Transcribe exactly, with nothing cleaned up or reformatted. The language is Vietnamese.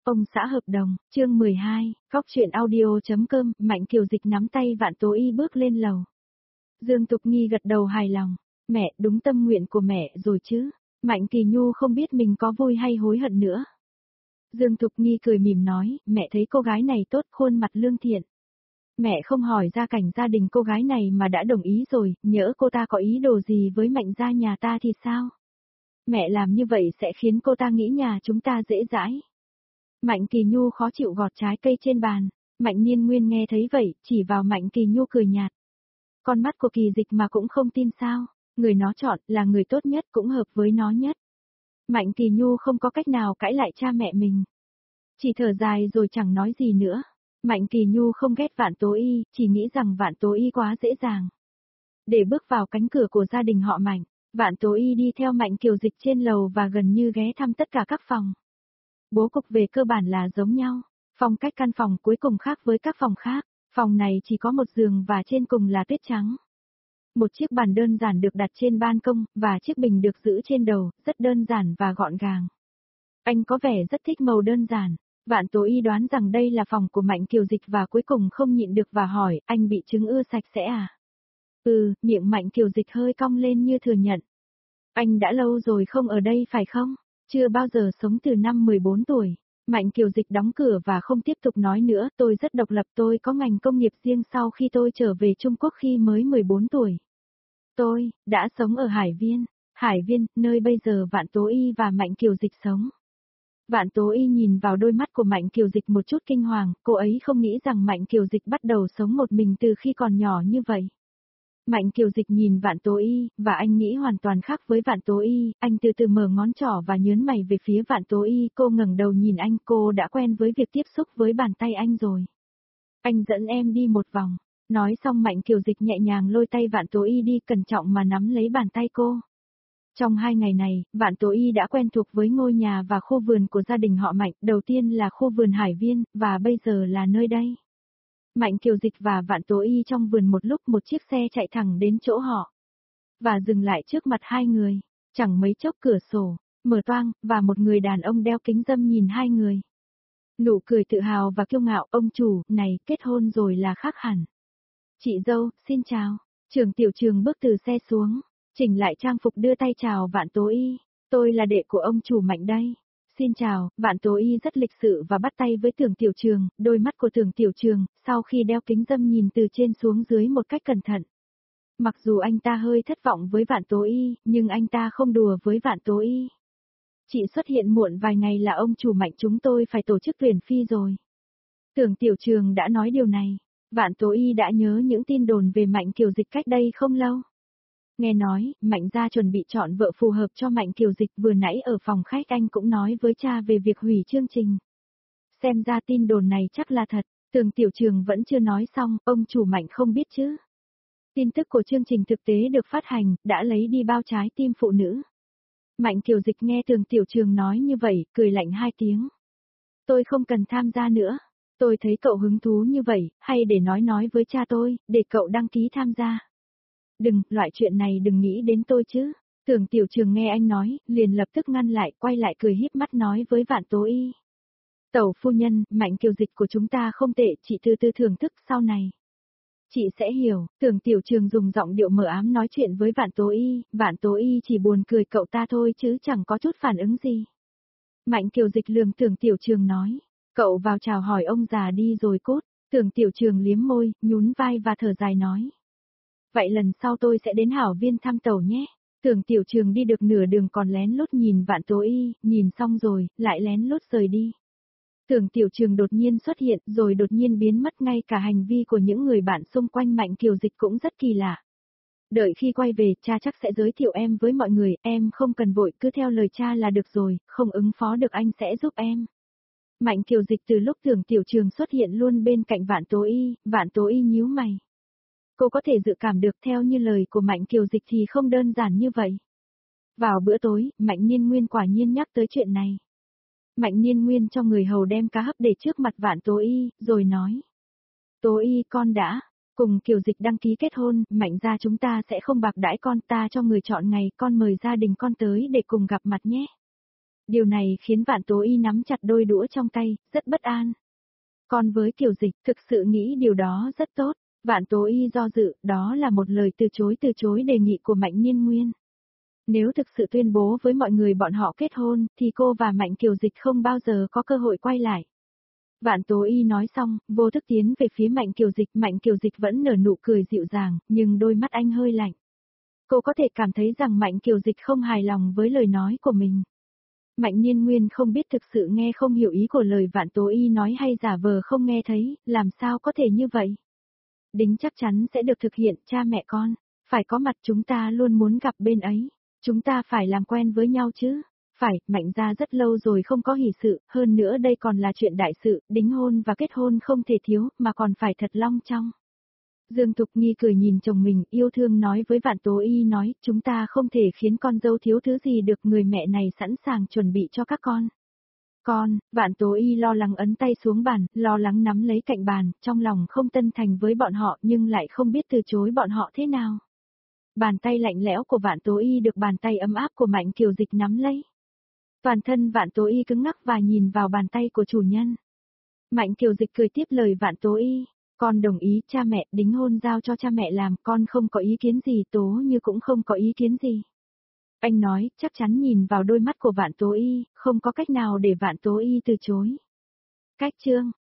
Ông xã hợp đồng, chương mười hai, Cóc truyện audio.com, Mạnh Kiều Dịch nắm tay Vạn Tố Y bước lên lầu. Dương Tục Nghi gật đầu hài lòng, mẹ, đúng tâm nguyện của mẹ rồi chứ. Mạnh Kỳ Nhu không biết mình có vui hay hối hận nữa. Dương Tục Nghi cười mỉm nói, mẹ thấy cô gái này tốt, khuôn mặt lương thiện. Mẹ không hỏi gia cảnh gia đình cô gái này mà đã đồng ý rồi, nhỡ cô ta có ý đồ gì với Mạnh gia nhà ta thì sao? Mẹ làm như vậy sẽ khiến cô ta nghĩ nhà chúng ta dễ dãi. Mạnh Kỳ Nhu khó chịu gọt trái cây trên bàn. Mạnh Niên Nguyên nghe thấy vậy, chỉ vào Mạnh Kỳ Nhu cười nhạt. Con mắt của Kỳ Dịch mà cũng không tin sao, người nó chọn là người tốt nhất cũng hợp với nó nhất. Mạnh Kỳ Nhu không có cách nào cãi lại cha mẹ mình. Chỉ thở dài rồi chẳng nói gì nữa. Mạnh Kỳ Nhu không ghét Vạn Tố Y, chỉ nghĩ rằng Vạn Tố Y quá dễ dàng. Để bước vào cánh cửa của gia đình họ Mạnh, Vạn Tố Y đi theo Mạnh Kiều Dịch trên lầu và gần như ghé thăm tất cả các phòng. Bố cục về cơ bản là giống nhau, phong cách căn phòng cuối cùng khác với các phòng khác, phòng này chỉ có một giường và trên cùng là tuyết trắng. Một chiếc bàn đơn giản được đặt trên ban công, và chiếc bình được giữ trên đầu, rất đơn giản và gọn gàng. Anh có vẻ rất thích màu đơn giản. Vạn Tố Y đoán rằng đây là phòng của Mạnh Kiều Dịch và cuối cùng không nhịn được và hỏi, anh bị chứng ưa sạch sẽ à? Ừ, miệng Mạnh Kiều Dịch hơi cong lên như thừa nhận. Anh đã lâu rồi không ở đây phải không? Chưa bao giờ sống từ năm mười bốn tuổi. Mạnh Kiều Dịch đóng cửa và không tiếp tục nói nữa, tôi rất độc lập, tôi có ngành công nghiệp riêng sau khi tôi trở về Trung Quốc khi mới mười bốn tuổi. Tôi đã sống ở Hải Viên, Hải Viên, nơi bây giờ Vạn Tố Y và Mạnh Kiều Dịch sống. Vạn Tố Y nhìn vào đôi mắt của Mạnh Kiều Dịch một chút kinh hoàng, cô ấy không nghĩ rằng Mạnh Kiều Dịch bắt đầu sống một mình từ khi còn nhỏ như vậy. Mạnh Kiều Dịch nhìn Vạn Tố Y, và anh nghĩ hoàn toàn khác với Vạn Tố Y, anh từ từ mở ngón trỏ và nhớn mày về phía Vạn Tố Y, cô ngẩng đầu nhìn anh, cô đã quen với việc tiếp xúc với bàn tay anh rồi. Anh dẫn em đi một vòng, nói xong Mạnh Kiều Dịch nhẹ nhàng lôi tay Vạn Tố Y đi, cẩn trọng mà nắm lấy bàn tay cô. Trong hai ngày này, Vạn Tố Y đã quen thuộc với ngôi nhà và khu vườn của gia đình họ Mạnh, đầu tiên là khu vườn Hải Viên, và bây giờ là nơi đây. Mạnh Kiều Dịch và Vạn Tố Y trong vườn một lúc, một chiếc xe chạy thẳng đến chỗ họ. Và dừng lại trước mặt hai người. Chẳng mấy chốc cửa sổ mở toang, và một người đàn ông đeo kính râm nhìn hai người. Nụ cười tự hào và kiêu ngạo, ông chủ, này, kết hôn rồi là khác hẳn. Chị dâu, xin chào. Trường Tiểu Trường bước từ xe xuống, chỉnh lại trang phục đưa tay chào Vạn Tố Y. Tôi là đệ của ông chủ Mạnh đây. Xin chào, Vạn Tố Y rất lịch sự và bắt tay với Tưởng Tiểu Trường, đôi mắt của Tưởng Tiểu Trường, sau khi đeo kính râm nhìn từ trên xuống dưới một cách cẩn thận. Mặc dù anh ta hơi thất vọng với Vạn Tố Y, nhưng anh ta không đùa với Vạn Tố Y. Chị xuất hiện muộn vài ngày là ông chủ Mạnh chúng tôi phải tổ chức tuyển phi rồi. Tưởng Tiểu Trường đã nói điều này, Vạn Tố Y đã nhớ những tin đồn về Mạnh Kiều Dịch cách đây không lâu. Nghe nói, Mạnh gia chuẩn bị chọn vợ phù hợp cho Mạnh Kiều Dịch, vừa nãy ở phòng khách anh cũng nói với cha về việc hủy chương trình. Xem ra tin đồn này chắc là thật, Tưởng Tiểu Trường vẫn chưa nói xong, ông chủ Mạnh không biết chứ. Tin tức của chương trình thực tế được phát hành, đã lấy đi bao trái tim phụ nữ. Mạnh Kiều Dịch nghe Tưởng Tiểu Trường nói như vậy, cười lạnh hai tiếng. Tôi không cần tham gia nữa, tôi thấy cậu hứng thú như vậy, hay để nói nói với cha tôi, để cậu đăng ký tham gia. Đừng, loại chuyện này đừng nghĩ đến tôi chứ. Tưởng Tiểu Trường nghe anh nói, liền lập tức ngăn lại, quay lại cười híp mắt nói với Vạn Tố Y. Tẩu phu nhân, Mạnh Kiều Dịch của chúng ta không tệ, chị từ từ thưởng thức sau này. Chị sẽ hiểu. Tưởng Tiểu Trường dùng giọng điệu mờ ám nói chuyện với Vạn Tố Y, Vạn Tố Y chỉ buồn cười cậu ta thôi chứ chẳng có chút phản ứng gì. Mạnh Kiều Dịch lườm Tưởng Tiểu Trường nói, cậu vào chào hỏi ông già đi rồi cút. Tưởng Tiểu Trường liếm môi, nhún vai và thở dài nói. Vậy lần sau tôi sẽ đến Hảo Viên thăm tẩu nhé. Tưởng Tiểu Trường đi được nửa đường còn lén lút nhìn Vạn Tố Y, nhìn xong rồi, lại lén lút rời đi. Tưởng Tiểu Trường đột nhiên xuất hiện, rồi đột nhiên biến mất, ngay cả hành vi của những người bạn xung quanh Mạnh Kiều Dịch cũng rất kỳ lạ. Đợi khi quay về, cha chắc sẽ giới thiệu em với mọi người, em không cần vội, cứ theo lời cha là được rồi, không ứng phó được anh sẽ giúp em. Mạnh Kiều Dịch từ lúc Tưởng Tiểu Trường xuất hiện luôn bên cạnh Vạn Tố Y, Vạn Tố Y nhíu mày. Cô có thể dự cảm được theo như lời của Mạnh Kiều Dịch thì không đơn giản như vậy. Vào bữa tối, Mạnh Niên Nguyên quả nhiên nhắc tới chuyện này. Mạnh Niên Nguyên cho người hầu đem cá hấp để trước mặt Vạn Tố Y, rồi nói. Tố Y con đã cùng Kiều Dịch đăng ký kết hôn, Mạnh gia chúng ta sẽ không bạc đãi con, ta cho người chọn ngày, con mời gia đình con tới để cùng gặp mặt nhé. Điều này khiến Vạn Tố Y nắm chặt đôi đũa trong tay, rất bất an. Còn với Kiều Dịch, thực sự nghĩ điều đó rất tốt. Vạn Tố Y do dự, đó là một lời từ chối từ chối đề nghị của Mạnh Nhiên Nguyên. Nếu thực sự tuyên bố với mọi người bọn họ kết hôn, thì cô và Mạnh Kiều Dịch không bao giờ có cơ hội quay lại. Vạn Tố Y nói xong, vô thức tiến về phía Mạnh Kiều Dịch. Mạnh Kiều Dịch vẫn nở nụ cười dịu dàng, nhưng đôi mắt anh hơi lạnh. Cô có thể cảm thấy rằng Mạnh Kiều Dịch không hài lòng với lời nói của mình. Mạnh Nhiên Nguyên không biết thực sự nghe không hiểu ý của lời Vạn Tố Y nói hay giả vờ không nghe thấy, làm sao có thể như vậy. Đính chắc chắn sẽ được thực hiện, cha mẹ con, phải có mặt, chúng ta luôn muốn gặp bên ấy. Chúng ta phải làm quen với nhau chứ. Phải, Mạnh gia rất lâu rồi không có hỷ sự, hơn nữa đây còn là chuyện đại sự, đính hôn và kết hôn không thể thiếu, mà còn phải thật long trọng. Dương Thục Nghi cười nhìn chồng mình, yêu thương nói với Vạn Tố Y nói, chúng ta không thể khiến con dâu thiếu thứ gì được, người mẹ này sẵn sàng chuẩn bị cho các con. Con, Vạn Tố Y lo lắng ấn tay xuống bàn, lo lắng nắm lấy cạnh bàn, trong lòng không tân thành với bọn họ nhưng lại không biết từ chối bọn họ thế nào. Bàn tay lạnh lẽo của Vạn Tố Y được bàn tay ấm áp của Mạnh Kiều Dịch nắm lấy. Toàn thân Vạn Tố Y cứng ngắc và nhìn vào bàn tay của chủ nhân. Mạnh Kiều Dịch cười tiếp lời Vạn Tố Y, con đồng ý, cha mẹ, đính hôn giao cho cha mẹ làm, con không có ý kiến gì, Tố Như cũng không có ý kiến gì. Anh nói, chắc chắn nhìn vào đôi mắt của Vạn Tố Y, không có cách nào để Vạn Tố Y từ chối. Cách chương